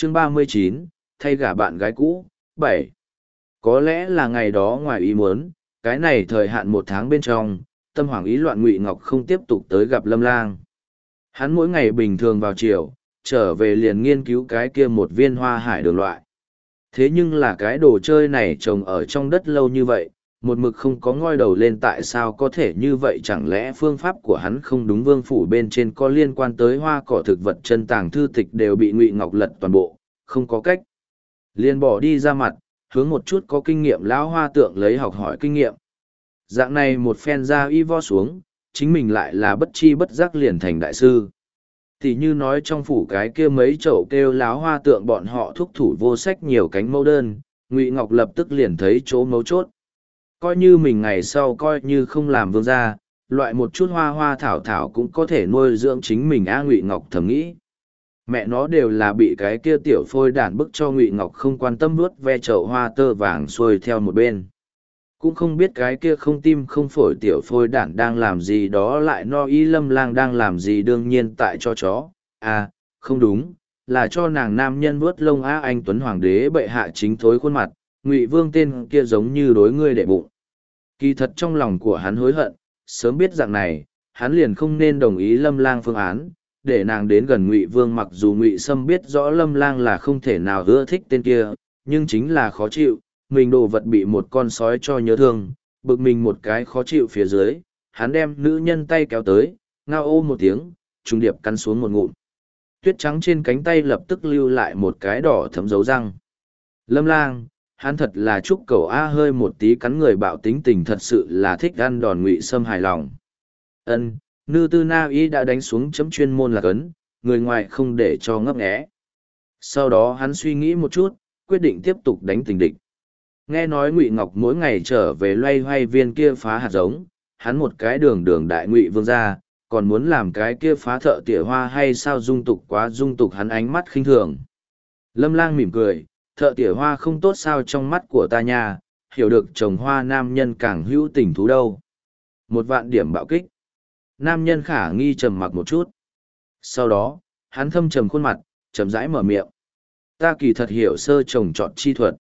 chương 39, thay gả bạn gái cũ, 7. Có lẽ là ngày đó ngoài ý muốn, cái này thời hạn 1 tháng bên trong, tâm hoảng ý loạn Ngụy Ngọc không tiếp tục tới gặp Lâm Lang. Hắn mỗi ngày bình thường vào chiều, trở về liền nghiên cứu cái kia một viên hoa hải đường loại. Thế nhưng là cái đồ chơi này trồng ở trong đất lâu như vậy, một mực không có ngoi đầu lên, tại sao có thể như vậy? Chẳng lẽ phương pháp của hắn không đúng? Vương phủ bên trên có liên quan tới hoa cỏ thực vật chân tàng thư tịch đều bị Ngụy Ngọc lật toàn bộ, không có cách. Liền bỏ đi ra mặt, hướng một chút có kinh nghiệm lão hoa tượng lấy học hỏi kinh nghiệm. Dạng này một phen ra y vo xuống, chính mình lại là bất chi bất giác liền thành đại sư. Thì như nói trong phủ cái kia mấy chậu kêu láo hoa tượng bọn họ thúc thủ vô sách nhiều cánh mẫu đơn, Ngụy Ngọc lập tức liền thấy chỗ mấu chốt. Coi như mình ngày sau coi như không làm vương gia, loại một chút hoa hoa thảo thảo cũng có thể nuôi dưỡng chính mình. Ngụy Ngọc thầm nghĩ. Mẹ nó đều là bị cái kia tiểu phôi đản bức cho. Ngụy Ngọc không quan tâm vuốt ve chậu hoa tơ vàng xuôi theo một bên. Cũng không biết cái kia không tim không phổi tiểu phôi đản đang làm gì đó, lại no y Lâm Lang đang làm gì. Đương nhiên tại cho chó. Không đúng, là cho nàng nam nhân vuốt lông. Anh Tuấn Hoàng đế bệ hạ chính thối khuôn mặt, Ngụy Vương tên kia giống như đối ngươi đệ bụng. Kỳ thật trong lòng của hắn hối hận, sớm biết dạng này, hắn liền không nên đồng ý Lâm Lang phương án, để nàng đến gần Ngụy Vương. Mặc dù Ngụy Sâm biết rõ Lâm Lang là không thể nào ưa thích tên kia, nhưng chính là khó chịu, mình đồ vật bị một con sói cho nhớ thương, bực mình một cái khó chịu phía dưới, hắn đem nữ nhân tay kéo tới, ngao ô một tiếng, trùng điệp cắn xuống một ngụm. Tuyết trắng trên cánh tay lập tức lưu lại một cái đỏ thấm dấu răng. Lâm Lang, hắn thật là chúc cầu hơi một tí cắn người bạo tính tình, thật sự là thích ăn đòn. Ngụy Sâm hài lòng. Nư tư na y đã đánh xuống chấm chuyên môn là cấn, người ngoài không để cho ngấp nghé. Sau đó hắn suy nghĩ một chút, quyết định tiếp tục đánh tình địch. Nghe nói Ngụy Ngọc mỗi ngày trở về loay hoay viên kia phá hạt giống, hắn một cái đường đại Ngụy Vương gia, còn muốn làm cái kia phá thợ tỉa hoa hay sao? Dung tục quá dung tục. Hắn ánh mắt khinh thường. Lâm Lang mỉm cười, thợ tỉa hoa không tốt sao? Trong mắt của ta nha, hiểu được trồng hoa nam nhân càng hữu tình thú đâu. 1.000 điểm bạo kích. Nam nhân khả nghi trầm mặc một chút. Sau đó, hắn thâm trầm khuôn mặt, chậm rãi mở miệng. Ta kỳ thật hiểu sơ trồng trọt chi thuật.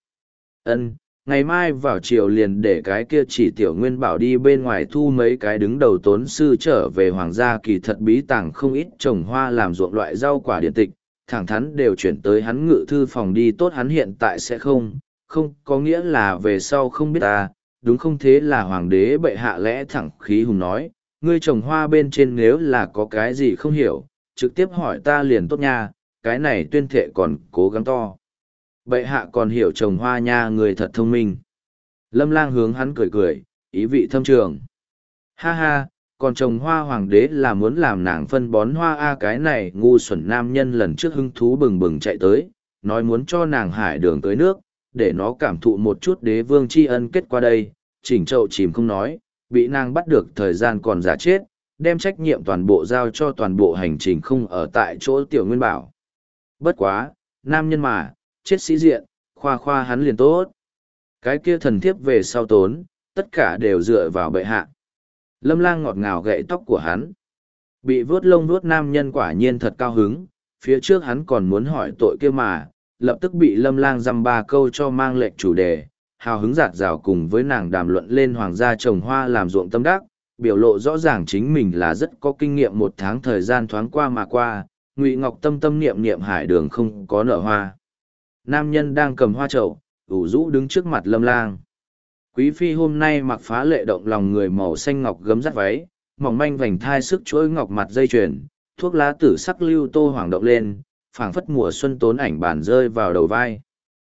Ngày mai vào chiều liền để cái kia chỉ tiểu nguyên bảo đi bên ngoài thu mấy cái đứng đầu tốn sư trở về hoàng gia. Kỳ thật bí tàng không ít trồng hoa làm ruộng loại rau quả điện tịch, thẳng thắn đều chuyển tới hắn ngự thư phòng đi. Tốt, hắn hiện tại sẽ không có nghĩa là về sau không biết ta, đúng không? Thế là hoàng đế bệ hạ lẽ thẳng khí hùng nói, ngươi trồng hoa bên trên nếu là có cái gì không hiểu, trực tiếp hỏi ta liền tốt nha. Cái này tuyên thệ còn cố gắng to. Bệ hạ còn hiểu trồng hoa nha, người thật thông minh. Lâm Lang hướng hắn cười cười, ý vị thâm trường. Ha ha, còn trồng hoa hoàng đế là muốn làm nàng phân bón hoa. Cái này ngu xuẩn nam nhân lần trước hứng thú bừng bừng chạy tới, nói muốn cho nàng hải đường tới nước, để nó cảm thụ một chút đế vương tri ân. Kết qua đây, chỉnh chậu chìm không nói, bị nàng bắt được thời gian còn giả chết, đem trách nhiệm toàn bộ giao cho toàn bộ hành trình không ở tại chỗ tiểu nguyên bảo. Bất quá, nam nhân mà, chết sĩ diện, khoa khoa hắn liền tốt. Cái kia thần thiếp về sau tốn, tất cả đều dựa vào bệ hạ. Lâm Lang ngọt ngào gậy tóc của hắn. Bị vuốt lông vuốt nam nhân quả nhiên thật cao hứng, phía trước hắn còn muốn hỏi tội kia mà, lập tức bị Lâm Lang dăm ba câu cho mang lệch chủ đề, hào hứng dạt dào cùng với nàng đàm luận lên hoàng gia trồng hoa làm ruộng tâm đắc, biểu lộ rõ ràng chính mình là rất có kinh nghiệm. 1 tháng thời gian thoáng qua mà qua, Ngụy Ngọc tâm tâm niệm niệm hải đường không có nở hoa. Nam nhân đang cầm hoa trậu, ủ rũ đứng trước mặt Lâm Lang. Quý phi hôm nay mặc phá lệ động lòng người, màu xanh ngọc gấm dắt váy, mỏng manh vành thai sức chuỗi ngọc mặt dây chuyền, thuốc lá tử sắc lưu tô hoàng động lên, phảng phất mùa xuân tốn ảnh bản rơi vào đầu vai.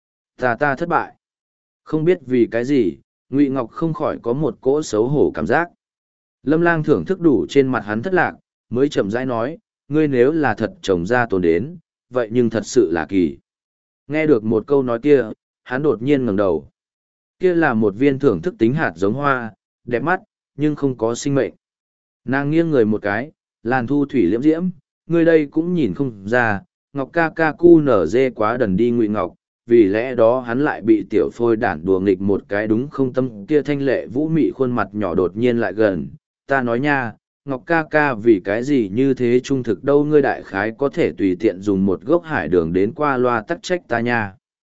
Ta thất bại. Không biết vì cái gì, Ngụy Ngọc không khỏi có một cỗ xấu hổ cảm giác. Lâm Lang thưởng thức đủ trên mặt hắn thất lạc, mới chậm rãi nói, ngươi nếu là thật trồng ra tồn đến, vậy nhưng thật sự là kỳ. Nghe được một câu nói kia, hắn đột nhiên ngẩng đầu. Kia là một viên thưởng thức tính hạt giống hoa, đẹp mắt, nhưng không có sinh mệnh. Nàng nghiêng người một cái, làn thu thủy liễm diễm, ngươi đây cũng nhìn không ra, Ngọc ca ca cu nở dê quá đần đi. Ngụy Ngọc, vì lẽ đó hắn lại bị tiểu phôi đản đùa nghịch một cái đúng không? Tâm kia thanh lệ vũ mị khuôn mặt nhỏ đột nhiên lại gần, ta nói nha, Ngọc ca ca vì cái gì như thế trung thực đâu, ngươi đại khái có thể tùy tiện dùng một gốc hải đường đến qua loa tắc trách ta nha.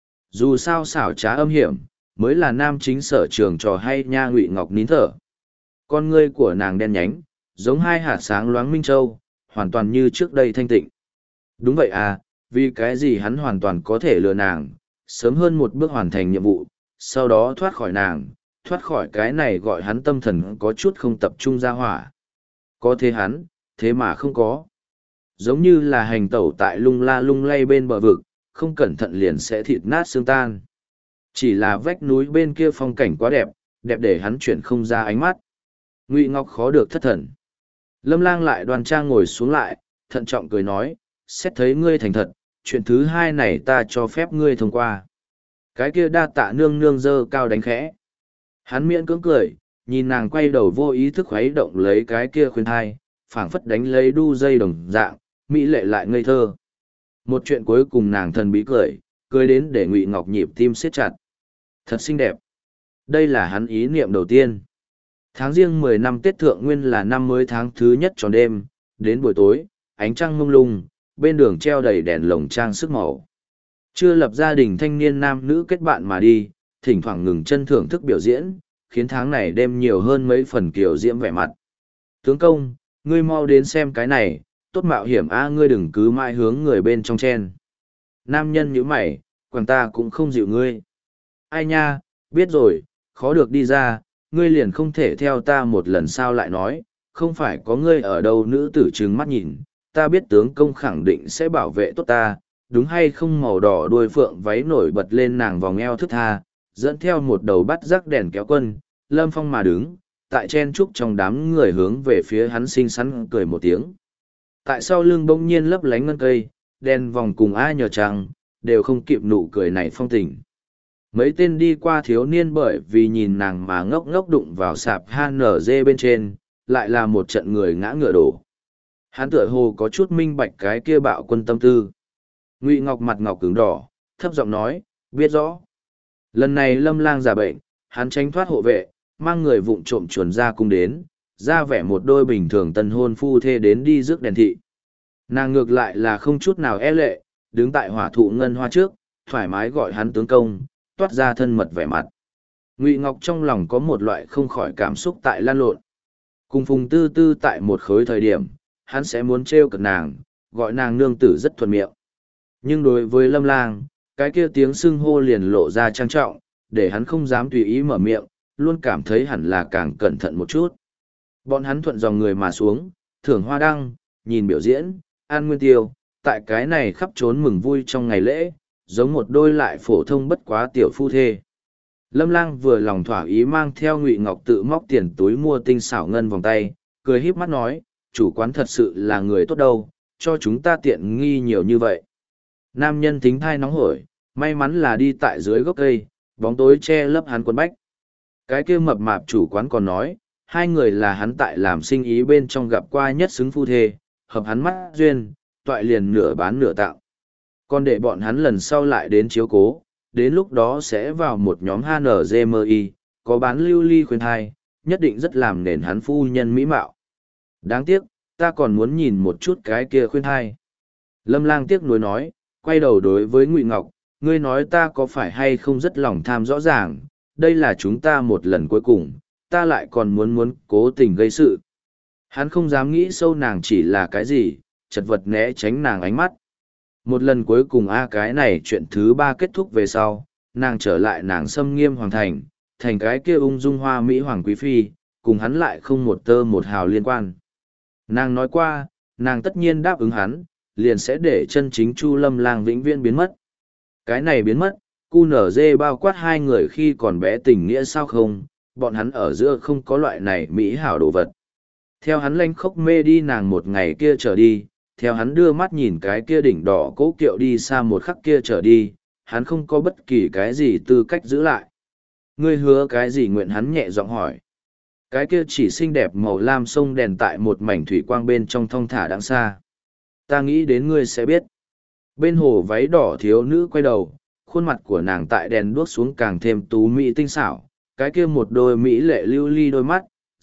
Dù sao xảo trá âm hiểm, mới là nam chính sở trường trò hay nha. Ngụy Ngọc nín thở. Con ngươi của nàng đen nhánh, giống hai hạt sáng loáng minh châu, hoàn toàn như trước đây thanh tịnh. Đúng vậy à, vì cái gì hắn hoàn toàn có thể lừa nàng, sớm hơn một bước hoàn thành nhiệm vụ, sau đó thoát khỏi nàng, thoát khỏi cái này gọi hắn tâm thần có chút không tập trung ra hỏa. Có thế hắn, thế mà không có. Giống như là hành tẩu tại lung la lung lay bên bờ vực, không cẩn thận liền sẽ thịt nát xương tan. Chỉ là vách núi bên kia phong cảnh quá đẹp, đẹp để hắn chuyển không ra ánh mắt. Ngụy Ngọc khó được thất thần. Lâm Lang lại đoan trang ngồi xuống lại, thận trọng cười nói, xét thấy ngươi thành thật, chuyện thứ hai này ta cho phép ngươi thông qua. Cái kia đa tạ nương nương dơ cao đánh khẽ. Hắn miễn cưỡng cười, nhìn nàng quay đầu vô ý thức khuấy động lấy cái kia khuyên thai, phảng phất đánh lấy đu dây đồng dạng, mỹ lệ lại ngây thơ. Một chuyện cuối cùng nàng thần bí cười, cười đến để Ngụy Ngọc nhịp tim siết chặt. Thật xinh đẹp. Đây là hắn ý niệm đầu tiên. Tháng riêng 10 năm Tết Thượng Nguyên là năm mới tháng thứ nhất tròn đêm, đến buổi tối, ánh trăng mông lung, bên đường treo đầy đèn lồng trang sức màu. Chưa lập gia đình thanh niên nam nữ kết bạn mà đi, thỉnh thoảng ngừng chân thưởng thức biểu diễn, khiến tháng này đêm nhiều hơn mấy phần kiều diễm vẻ mặt. Tướng công, ngươi mau đến xem cái này, tốt mạo hiểm a, ngươi đừng cứ mãi hướng người bên trong chen. Nam nhân nhíu mày, quàng ta cũng không dịu ngươi. Ai nha, biết rồi, khó được đi ra, ngươi liền không thể theo ta một lần sao lại nói, không phải có ngươi ở đâu. Nữ tử trừng mắt nhìn, ta biết tướng công khẳng định sẽ bảo vệ tốt ta, đúng hay không. Màu đỏ đuôi phượng váy nổi bật lên nàng vòng eo thức tha, dẫn theo một đầu bắt rắc đèn kéo quân, lâm phong mà đứng, tại chen trúc trong đám người hướng về phía hắn xinh xắn cười một tiếng. Tại sau lưng bỗng nhiên lấp lánh ngân cây, đèn vòng cùng ai nhờ trăng, đều không kịp nụ cười này phong tình. Mấy tên đi qua thiếu niên bởi vì nhìn nàng mà ngốc ngốc đụng vào sạp HNG bên trên, lại là một trận người ngã ngựa đổ. Hắn tựa hồ có chút minh bạch cái kia bạo quân tâm tư. Ngụy Ngọc mặt ngọc cứng đỏ, thấp giọng nói, biết rõ. Lần này Lâm Lang giả bệnh, hắn tránh thoát hộ vệ, mang người vụng trộm chuồn ra cung đến, ra vẻ một đôi bình thường tân hôn phu thê đến đi rước đèn thị. Nàng ngược lại là không chút nào e lệ, đứng tại hỏa thụ ngân hoa trước, thoải mái gọi hắn tướng công, toát ra thân mật vẻ mặt. Ngụy Ngọc trong lòng có một loại không khỏi cảm xúc tại lan lộn. Cùng Phùng Tư Tư tại một khối thời điểm, hắn sẽ muốn trêu cợt nàng, gọi nàng nương tử rất thuận miệng. Nhưng đối với Lâm Lang, cái kia tiếng xưng hô liền lộ ra trang trọng, để hắn không dám tùy ý mở miệng, luôn cảm thấy hẳn là càng cẩn thận một chút. Bọn hắn thuận dòng người mà xuống, thưởng hoa đăng, nhìn biểu diễn, ăn nguyên tiêu, tại cái này khắp trốn mừng vui trong ngày lễ, giống một đôi lại phổ thông bất quá tiểu phu thê. Lâm Lang vừa lòng thỏa ý mang theo Ngụy Ngọc tự móc tiền túi mua tinh xảo ngân vòng tay, cười híp mắt nói, chủ quán thật sự là người tốt đâu, cho chúng ta tiện nghi nhiều như vậy. Nam nhân thính thai nóng hổi, may mắn là đi tại dưới gốc cây, bóng tối che lấp hắn quần bách. Cái kia mập mạp chủ quán còn nói, hai người là hắn tại làm sinh ý bên trong gặp qua nhất xứng phu thê, hợp hắn mắt duyên, toại liền nửa bán nửa tạo. Còn để bọn hắn lần sau lại đến chiếu cố, đến lúc đó sẽ vào một nhóm HNGMI, có bán lưu ly khuyên thai, nhất định rất làm nền hắn phu nhân mỹ mạo. Đáng tiếc, ta còn muốn nhìn một chút cái kia khuyên thai. Lâm Lang tiếc nuối nói, quay đầu đối với Ngụy Ngọc, ngươi nói ta có phải hay không rất lòng tham rõ ràng, đây là chúng ta một lần cuối cùng, ta lại còn muốn cố tình gây sự. Hắn không dám nghĩ sâu nàng chỉ là cái gì, chật vật né tránh nàng ánh mắt. Một lần cuối cùng cái này chuyện thứ ba kết thúc về sau, nàng trở lại nàng xâm nghiêm hoàng thành, thành cái kia ung dung hoa mỹ hoàng quý phi, cùng hắn lại không một tơ một hào liên quan. Nàng nói qua, nàng tất nhiên đáp ứng hắn, liền sẽ để chân chính Chu Lâm Lang vĩnh viễn biến mất. Cái này biến mất, cu nở dê bao quát hai người khi còn bé tình nghĩa sao không, bọn hắn ở giữa không có loại này mỹ hảo đồ vật. Theo hắn lanh khóc mê đi nàng một ngày kia trở đi, theo hắn đưa mắt nhìn cái kia đỉnh đỏ cố kiệu đi xa một khắc kia trở đi, hắn không có bất kỳ cái gì tư cách giữ lại. Ngươi hứa cái gì? Nguyện hắn nhẹ giọng hỏi. Cái kia chỉ xinh đẹp màu lam sông đèn tại một mảnh thủy quang bên trong thong thả đằng xa. Ta nghĩ đến ngươi sẽ biết. Bên hồ váy đỏ thiếu nữ quay đầu, khuôn mặt của nàng tại đèn đuốc xuống càng thêm tú mỹ tinh xảo, cái kia một đôi mỹ lệ lưu ly đôi mắt,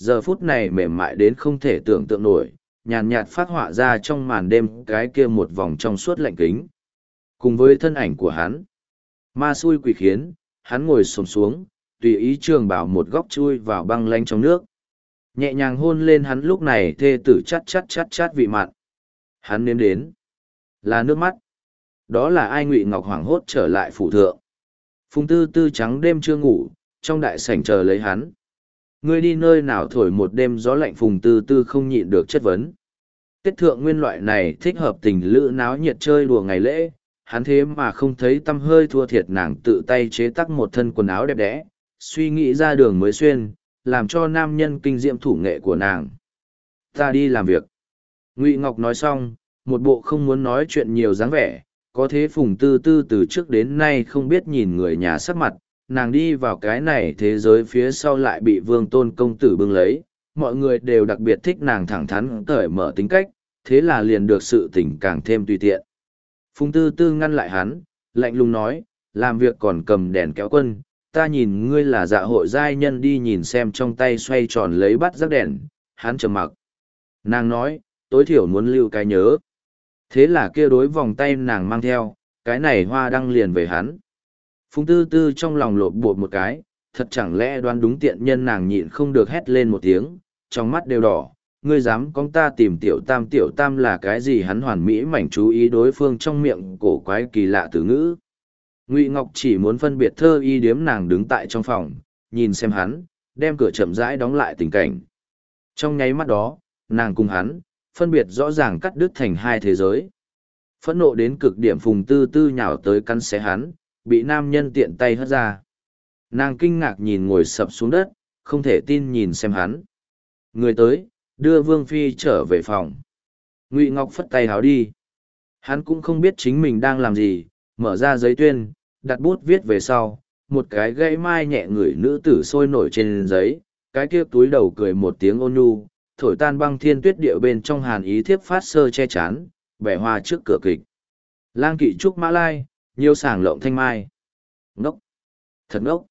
giờ phút này mềm mại đến không thể tưởng tượng nổi, nhàn nhạt phát họa ra trong màn đêm cái kia một vòng trong suốt lạnh kính. Cùng với thân ảnh của hắn, ma xui quỷ khiến, hắn ngồi xổm xuống, tùy ý trường bảo một góc chui vào băng lanh trong nước. Nhẹ nhàng hôn lên hắn lúc này thê tử chát chát chát chát vị mặn. Hắn nếm đến, là nước mắt. Đó là ai? Ngụy Ngọc hoảng hốt trở lại phủ thượng. Phùng Tư Tư trắng đêm chưa ngủ, trong đại sảnh chờ lấy hắn. Ngươi đi nơi nào thổi một đêm gió lạnh? Phùng Tư Tư không nhịn được chất vấn. Tết thượng nguyên loại này thích hợp tình lữ náo nhiệt chơi đùa ngày lễ, hắn thế mà không thấy tâm hơi thua thiệt nàng tự tay chế tác một thân quần áo đẹp đẽ, suy nghĩ ra đường mới xuyên, làm cho nam nhân kinh diệm thủ nghệ của nàng. Ta đi làm việc. Ngụy Ngọc nói xong, một bộ không muốn nói chuyện nhiều dáng vẻ, có thế Phùng Tư Tư từ trước đến nay không biết nhìn người nhà sắc mặt, nàng đi vào cái này thế giới phía sau lại bị Vương Tôn công tử bưng lấy, mọi người đều đặc biệt thích nàng thẳng thắn cởi mở tính cách, thế là liền được sự tình càng thêm tùy tiện. Phùng Tư Tư ngăn lại hắn, lạnh lùng nói, làm việc còn cầm đèn kéo quân, ta nhìn ngươi là dạ hội giai nhân, đi nhìn xem. Trong tay xoay tròn lấy bắt rắc đèn, hắn trầm mặc. Nàng nói, tối thiểu muốn lưu cái nhớ. Thế là kia đối vòng tay nàng mang theo, cái này hoa đăng liền về hắn. Phùng Tư Tư trong lòng lột bột một cái, thật chẳng lẽ đoán đúng tiện nhân, nàng nhịn không được hét lên một tiếng, trong mắt đều đỏ. Ngươi dám con ta tìm tiểu tam là cái gì? Hắn hoàn mỹ mảnh chú ý đối phương trong miệng cổ quái kỳ lạ từ ngữ. Ngụy Ngọc chỉ muốn phân biệt thơ y điếm, nàng đứng tại trong phòng, nhìn xem hắn, đem cửa chậm rãi đóng lại tình cảnh. Trong nháy mắt đó, nàng cùng hắn, phân biệt rõ ràng cắt đứt thành hai thế giới. Phẫn nộ đến cực điểm, Phùng Tư Tư nhào tới cắn xé hắn, bị nam nhân tiện tay hất ra. Nàng kinh ngạc nhìn ngồi sập xuống đất, không thể tin nhìn xem hắn. Người tới, đưa Vương Phi trở về phòng. Ngụy Ngọc phất tay háo đi. Hắn cũng không biết chính mình đang làm gì, mở ra giấy tuyên, đặt bút viết về sau, một cái gãy mai nhẹ ngửi nữ tử sôi nổi trên giấy, cái kia túi đầu cười một tiếng ôn nhu, thổi tan băng thiên tuyết địa bên trong hàn ý thiếp phát sơ che chắn, bẻ hoa trước cửa kịch. Lang kỵ trúc mã lai, nhiều sảng lộng thanh mai. Ngốc! Thật ngốc!